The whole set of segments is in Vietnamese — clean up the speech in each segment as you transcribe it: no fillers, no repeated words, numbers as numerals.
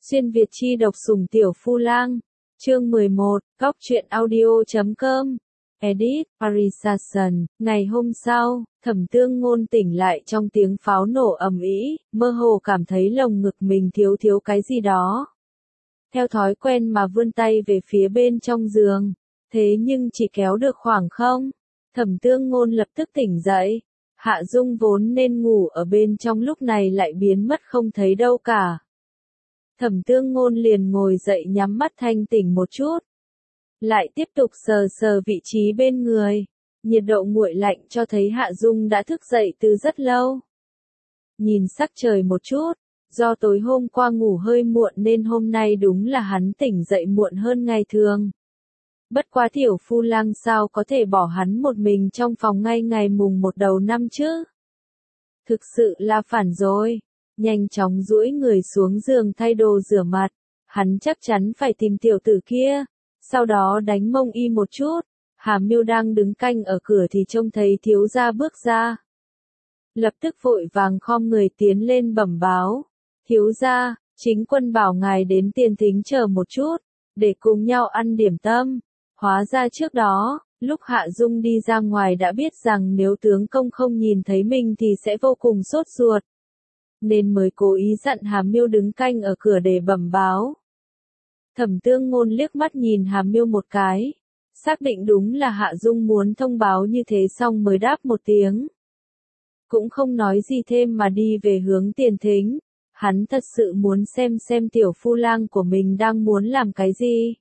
Xuyên Việt chi độc sủng tiểu phu lang. Chương 11, Góc truyện audio.com. Edit, Parisation. Ngày hôm sau, Thẩm Tương Ngôn tỉnh lại trong tiếng pháo nổ ầm ĩ, mơ hồ cảm thấy lồng ngực mình thiếu thiếu cái gì đó. Theo thói quen mà vươn tay về phía bên trong giường, thế nhưng chỉ kéo được khoảng không. Thẩm Tương Ngôn lập tức tỉnh dậy. Hạ Dung vốn nên ngủ ở bên trong lúc này lại biến mất không thấy đâu cả. Thẩm Tương Ngôn liền ngồi dậy nhắm mắt thanh tỉnh một chút. Lại tiếp tục sờ sờ vị trí bên người. Nhiệt độ nguội lạnh cho thấy Hạ Dung đã thức dậy từ rất lâu. Nhìn sắc trời một chút, do tối hôm qua ngủ hơi muộn nên hôm nay đúng là hắn tỉnh dậy muộn hơn ngày thường. Bất quá tiểu phu lang sao có thể bỏ hắn một mình trong phòng ngay ngày mùng 1 đầu năm chứ? Thực sự là phản rồi. Nhanh chóng duỗi người xuống giường thay đồ rửa mặt. Hắn chắc chắn phải tìm tiểu tử kia. Sau đó đánh mông y một chút. Hà Miêu đang đứng canh ở cửa thì trông thấy thiếu gia bước ra. Lập tức vội vàng khom người tiến lên bẩm báo. Thiếu gia, chính quân bảo ngài đến Tiền Thính chờ một chút, để cùng nhau ăn điểm tâm. Hóa ra trước đó, lúc Hạ Dung đi ra ngoài đã biết rằng nếu tướng công không nhìn thấy mình thì sẽ vô cùng sốt ruột. Nên mới cố ý dặn Hà Miêu đứng canh ở cửa để bẩm báo. Thẩm Tương Ngôn liếc mắt nhìn Hà Miêu một cái. Xác định đúng là Hạ Dung muốn thông báo như thế xong mới đáp một tiếng. Cũng không nói gì thêm mà đi về hướng Tiền Thính. Hắn thật sự muốn xem tiểu phu lang của mình đang muốn làm cái gì.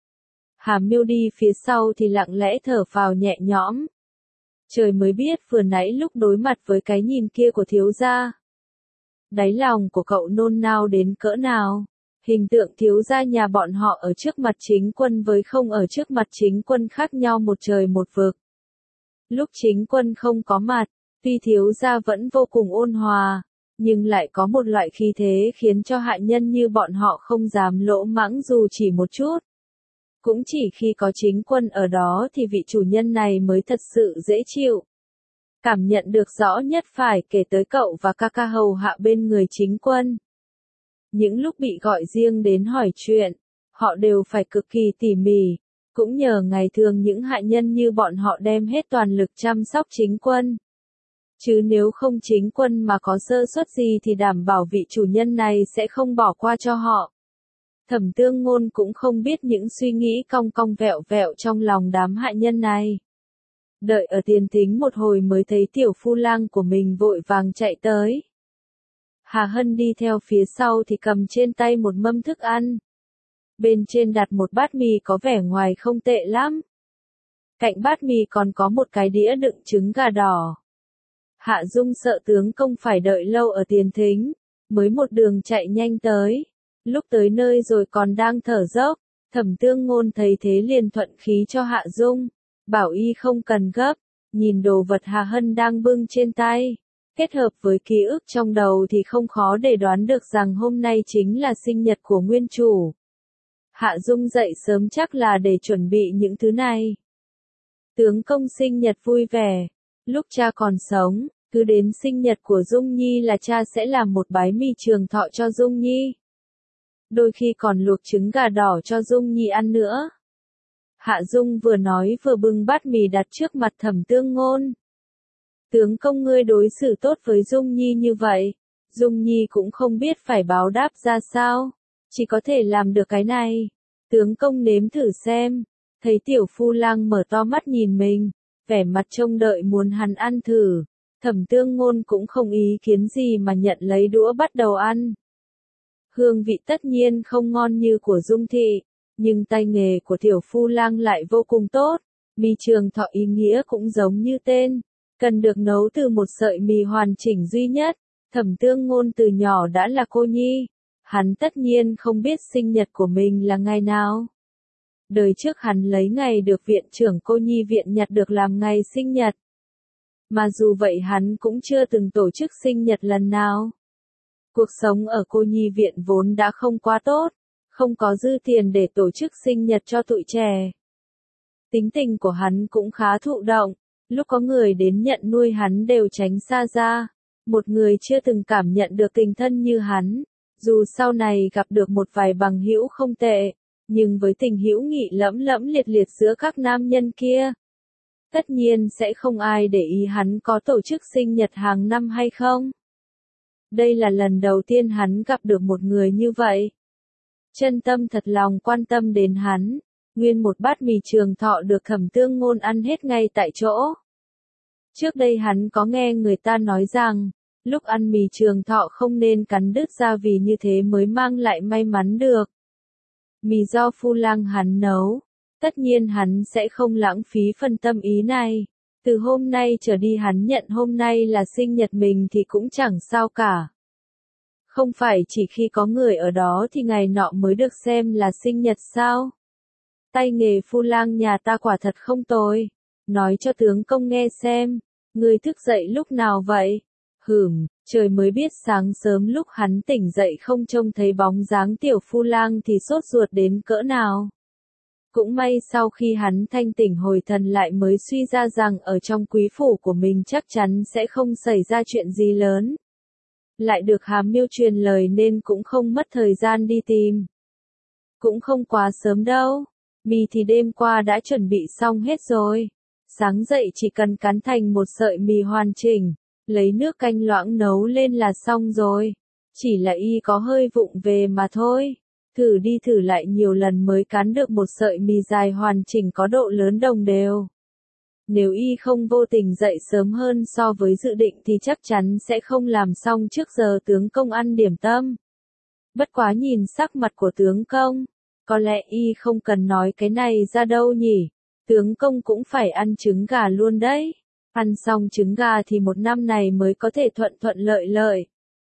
Hà Miêu đi phía sau thì lặng lẽ thở phào nhẹ nhõm. Trời mới biết vừa nãy lúc đối mặt với cái nhìn kia của thiếu gia. Đáy lòng của cậu nôn nao đến cỡ nào. Hình tượng thiếu gia nhà bọn họ ở trước mặt chính quân với không ở trước mặt chính quân khác nhau một trời một vực. Lúc chính quân không có mặt, tuy thiếu gia vẫn vô cùng ôn hòa, nhưng lại có một loại khí thế khiến cho hạ nhân như bọn họ không dám lỗ mãng dù chỉ một chút. Cũng chỉ khi có chính quân ở đó thì vị chủ nhân này mới thật sự dễ chịu. Cảm nhận được rõ nhất phải kể tới cậu và ca ca hầu hạ bên người chính quân. Những lúc bị gọi riêng đến hỏi chuyện, họ đều phải cực kỳ tỉ mỉ. Cũng nhờ ngày thường những hạ nhân như bọn họ đem hết toàn lực chăm sóc chính quân. Chứ nếu không chính quân mà có sơ suất gì thì đảm bảo vị chủ nhân này sẽ không bỏ qua cho họ. Thẩm Tương Ngôn cũng không biết những suy nghĩ cong cong vẹo vẹo trong lòng đám hạ nhân này. Đợi ở Tiền Thính một hồi mới thấy tiểu phu lang của mình vội vàng chạy tới. Hà Hân đi theo phía sau thì cầm trên tay một mâm thức ăn. Bên trên đặt một bát mì có vẻ ngoài không tệ lắm. Cạnh bát mì còn có một cái đĩa đựng trứng gà đỏ. Hạ Dung sợ tướng công phải đợi lâu ở Tiền Thính, mới một đường chạy nhanh tới. Lúc tới nơi rồi còn đang thở dốc, Thẩm Tương Ngôn thấy thế liền thuận khí cho Hạ Dung, bảo y không cần gấp, nhìn đồ vật Hà Hân đang bưng trên tay. Kết hợp với ký ức trong đầu thì không khó để đoán được rằng hôm nay chính là sinh nhật của nguyên chủ. Hạ Dung dậy sớm chắc là để chuẩn bị những thứ này. Tướng công sinh nhật vui vẻ, lúc cha còn sống, cứ đến sinh nhật của Dung Nhi là cha sẽ làm một bái mì trường thọ cho Dung Nhi. Đôi khi còn luộc trứng gà đỏ cho Dung Nhi ăn nữa. Hạ Dung vừa nói vừa bưng bát mì đặt trước mặt Thẩm Tương Ngôn. Tướng công ngươi đối xử tốt với Dung Nhi như vậy, Dung Nhi cũng không biết phải báo đáp ra sao, chỉ có thể làm được cái này. Tướng công nếm thử xem. Thấy tiểu phu lang mở to mắt nhìn mình, vẻ mặt trông đợi muốn hắn ăn thử. Thẩm Tương Ngôn cũng không ý kiến gì mà nhận lấy đũa bắt đầu ăn. Hương vị tất nhiên không ngon như của Dung Thị, nhưng tay nghề của tiểu phu lang lại vô cùng tốt. Mì trường thọ ý nghĩa cũng giống như tên, cần được nấu từ một sợi mì hoàn chỉnh duy nhất. Thẩm Tương Ngôn từ nhỏ đã là cô nhi, hắn tất nhiên không biết sinh nhật của mình là ngày nào. Đời trước hắn lấy ngày được viện trưởng cô nhi viện nhặt được làm ngày sinh nhật. Mà dù vậy hắn cũng chưa từng tổ chức sinh nhật lần nào. Cuộc sống ở cô nhi viện vốn đã không quá tốt, không có dư tiền để tổ chức sinh nhật cho tụi trẻ. Tính tình của hắn cũng khá thụ động, lúc có người đến nhận nuôi hắn đều tránh xa ra. Một người chưa từng cảm nhận được tình thân như hắn, Dù sau này gặp được một vài bằng hữu không tệ, nhưng với tình hữu nghị lẫm lẫm liệt liệt giữa các nam nhân kia, tất nhiên sẽ không ai để ý hắn có tổ chức sinh nhật hàng năm hay không. Đây là lần đầu tiên hắn gặp được một người như vậy. Chân tâm thật lòng quan tâm đến hắn, nguyên một bát mì Trường Thọ được Thẩm Tương Ngôn ăn hết ngay tại chỗ. Trước đây hắn có nghe người ta nói rằng, lúc ăn mì Trường Thọ không nên cắn đứt ra vì như thế mới mang lại may mắn được. Mì do Phu Lang hắn nấu, tất nhiên hắn sẽ không lãng phí phần tâm ý này. Từ hôm nay trở đi hắn nhận hôm nay là sinh nhật mình thì cũng chẳng sao cả. Không phải chỉ khi có người ở đó thì ngày nọ mới được xem là sinh nhật sao? Tay nghề Phu Lang nhà ta quả thật không tồi. Nói cho tướng công nghe xem, người thức dậy lúc nào vậy? Trời mới biết sáng sớm lúc hắn tỉnh dậy không trông thấy bóng dáng tiểu Phu Lang thì sốt ruột đến cỡ nào. Cũng may sau khi hắn thanh tỉnh hồi thần lại mới suy ra rằng ở trong quý phủ của mình chắc chắn sẽ không xảy ra chuyện gì lớn. Lại được Hàm Miêu truyền lời nên cũng không mất thời gian đi tìm. Cũng không quá sớm đâu, mì thì đêm qua đã chuẩn bị xong hết rồi. Sáng dậy chỉ cần cắn thành một sợi mì hoàn chỉnh, lấy nước canh loãng nấu lên là xong rồi. Chỉ là y có hơi vụng về mà thôi. Thử đi thử lại nhiều lần mới cắn được một sợi mì dài hoàn chỉnh có độ lớn đồng đều. Nếu y không vô tình dậy sớm hơn so với dự định thì chắc chắn sẽ không làm xong trước giờ tướng công ăn điểm tâm. Bất quá nhìn sắc mặt của tướng công, có lẽ y không cần nói cái này ra đâu nhỉ. Tướng công cũng phải ăn trứng gà luôn đấy. Ăn xong trứng gà thì một năm này mới có thể thuận thuận lợi lợi.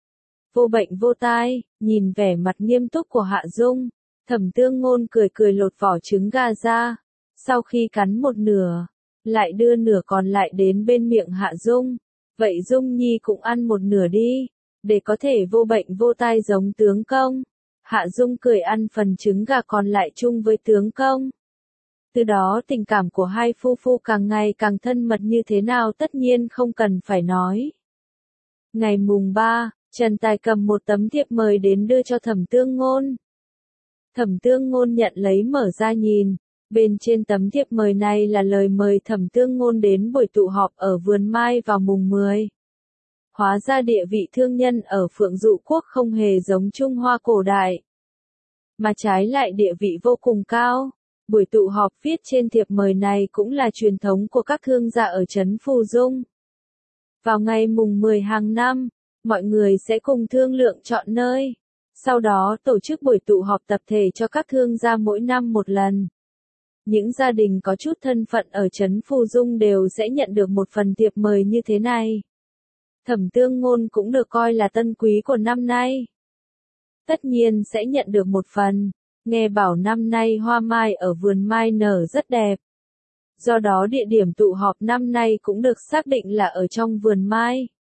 Vô bệnh vô tai, nhìn vẻ mặt nghiêm túc của Hạ Dung, Thẩm Tương Ngôn cười cười lột vỏ trứng gà ra. Sau khi cắn một nửa, lại đưa nửa còn lại đến bên miệng Hạ Dung. Vậy Dung Nhi cũng ăn một nửa đi, để có thể vô bệnh vô tai giống tướng công. Hạ Dung cười ăn phần trứng gà còn lại chung với tướng công. Từ đó tình cảm của hai phu phu càng ngày càng thân mật như thế nào tất nhiên không cần phải nói. Ngày mùng 3, Trần Tài cầm một tấm thiệp mời đến đưa cho Thẩm Tương Ngôn. Thẩm Tương Ngôn nhận lấy mở ra nhìn. Bên trên tấm thiệp mời này là lời mời Thẩm Tương Ngôn đến buổi tụ họp ở Vườn Mai vào mùng 10. Hóa ra địa vị thương nhân ở Phượng Dụ Quốc không hề giống Trung Hoa cổ đại, mà trái lại địa vị vô cùng cao. Buổi tụ họp viết trên thiệp mời này cũng là truyền thống của các thương gia ở trấn Phù Dung. Vào ngày mùng 10 hàng năm, mọi người sẽ cùng thương lượng chọn nơi, sau đó tổ chức buổi tụ họp tập thể cho các thương gia mỗi năm một lần. Những gia đình có chút thân phận ở trấn Phù Dung đều sẽ nhận được một phần thiệp mời như thế này. Thẩm Tương Ngôn cũng được coi là tân quý của năm nay. Tất nhiên sẽ nhận được một phần. Nghe bảo năm nay hoa mai ở Vườn Mai nở rất đẹp. Do đó địa điểm tụ họp năm nay cũng được xác định là ở trong Vườn Mai.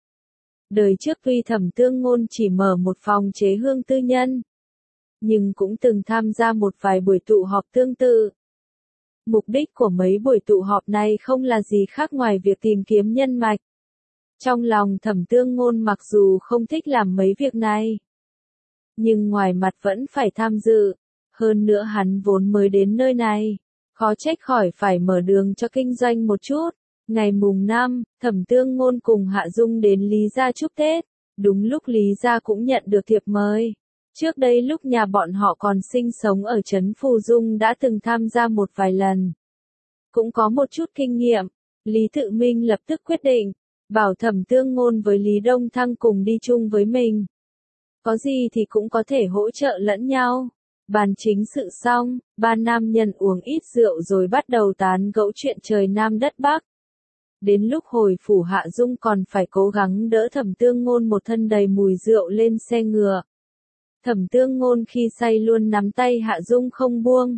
Đời trước tuy Thẩm Tương Ngôn chỉ mở một phòng chế hương tư nhân, nhưng cũng từng tham gia một vài buổi tụ họp tương tự. Mục đích của mấy buổi tụ họp này không là gì khác ngoài việc tìm kiếm nhân mạch. Trong lòng Thẩm Tương Ngôn mặc dù không thích làm mấy việc này, nhưng ngoài mặt vẫn phải tham dự. Hơn nữa hắn vốn mới đến nơi này, khó trách khỏi phải mở đường cho kinh doanh một chút. Ngày mùng 5, Thẩm Tương Ngôn cùng Hạ Dung đến Lý Gia chúc Tết. Đúng lúc Lý Gia cũng nhận được thiệp mời. Trước đây lúc nhà bọn họ còn sinh sống ở trấn Phù Dung đã từng tham gia một vài lần. Cũng có một chút kinh nghiệm, Lý Tự Minh lập tức quyết định, bảo Thẩm Tương Ngôn với Lý Đông Thăng cùng đi chung với mình. Có gì thì cũng có thể hỗ trợ lẫn nhau. Bàn chính sự xong, ba nam nhân uống ít rượu rồi bắt đầu tán gẫu chuyện trời Nam đất Bắc. Đến lúc hồi phủ Hạ Dung còn phải cố gắng đỡ Thẩm Tương Ngôn một thân đầy mùi rượu lên xe ngựa. Thẩm Tương Ngôn khi say luôn nắm tay Hạ Dung không buông.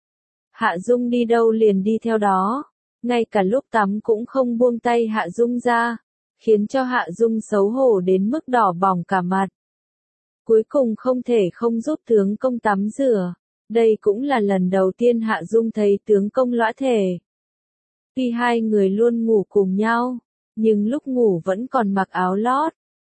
Hạ Dung đi đâu liền đi theo đó, ngay cả lúc tắm cũng không buông tay Hạ Dung ra, khiến cho Hạ Dung xấu hổ đến mức đỏ bỏng cả mặt. Cuối cùng không thể không giúp tướng công tắm rửa. Đây cũng là lần đầu tiên Hạ Dung thấy tướng công lõa thể. Tuy hai người luôn ngủ cùng nhau, nhưng lúc ngủ vẫn còn mặc áo lót,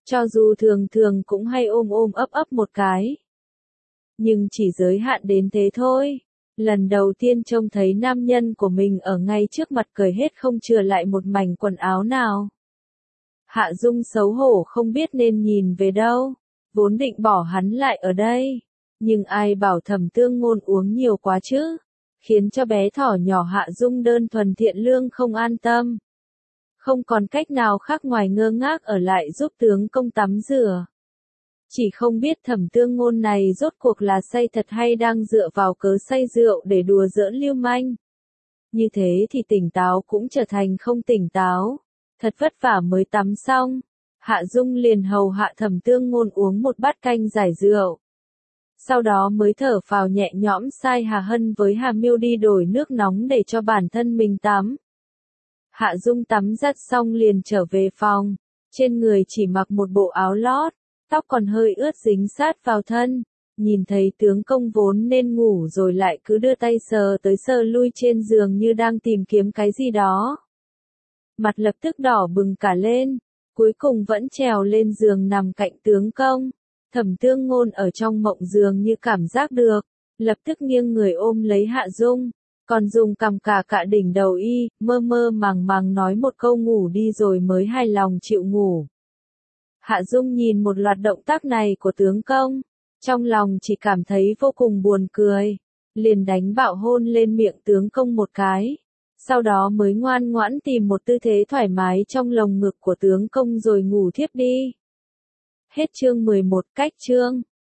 cho dù thường thường cũng hay ôm ôm ấp ấp một cái. Nhưng chỉ giới hạn đến thế thôi. Lần đầu tiên trông thấy nam nhân của mình ở ngay trước mặt cởi hết không chừa lại một mảnh quần áo nào. Hạ Dung xấu hổ không biết nên nhìn về đâu, vốn định bỏ hắn lại ở đây. Nhưng ai bảo Thẩm Tương Ngôn uống nhiều quá chứ, khiến cho bé thỏ nhỏ Hạ Dung đơn thuần thiện lương không an tâm. Không còn cách nào khác ngoài ngơ ngác ở lại giúp tướng công tắm rửa. Chỉ không biết Thẩm Tương Ngôn này rốt cuộc là say thật hay đang dựa vào cớ say rượu để đùa giỡn lưu manh. Như thế thì tỉnh táo cũng trở thành không tỉnh táo. Thật vất vả mới tắm xong. Hạ Dung liền hầu hạ Thẩm Tương Ngôn uống một bát canh giải rượu. Sau đó mới thở phào nhẹ nhõm sai Hà Hân với Hà Miêu đi đổi nước nóng để cho bản thân mình tắm. Hạ Dung tắm giặt xong liền trở về phòng. Trên người chỉ mặc một bộ áo lót. Tóc còn hơi ướt dính sát vào thân, nhìn thấy tướng công vốn nên ngủ rồi lại cứ đưa tay sờ tới sờ lui trên giường như đang tìm kiếm cái gì đó. Mặt lập tức đỏ bừng cả lên, cuối cùng vẫn trèo lên giường nằm cạnh tướng công. Thẩm Tương Ngôn ở trong mộng giường như cảm giác được, lập tức nghiêng người ôm lấy Hạ Dung, còn dùng cằm cả đỉnh đầu y, mơ mơ màng màng nói một câu ngủ đi rồi mới hài lòng chịu ngủ. Hạ Dung nhìn một loạt động tác này của tướng công, trong lòng chỉ cảm thấy vô cùng buồn cười, liền đánh bạo hôn lên miệng tướng công một cái, sau đó mới ngoan ngoãn tìm một tư thế thoải mái trong lồng ngực của tướng công rồi ngủ thiếp đi. Hết chương 11 cách chương.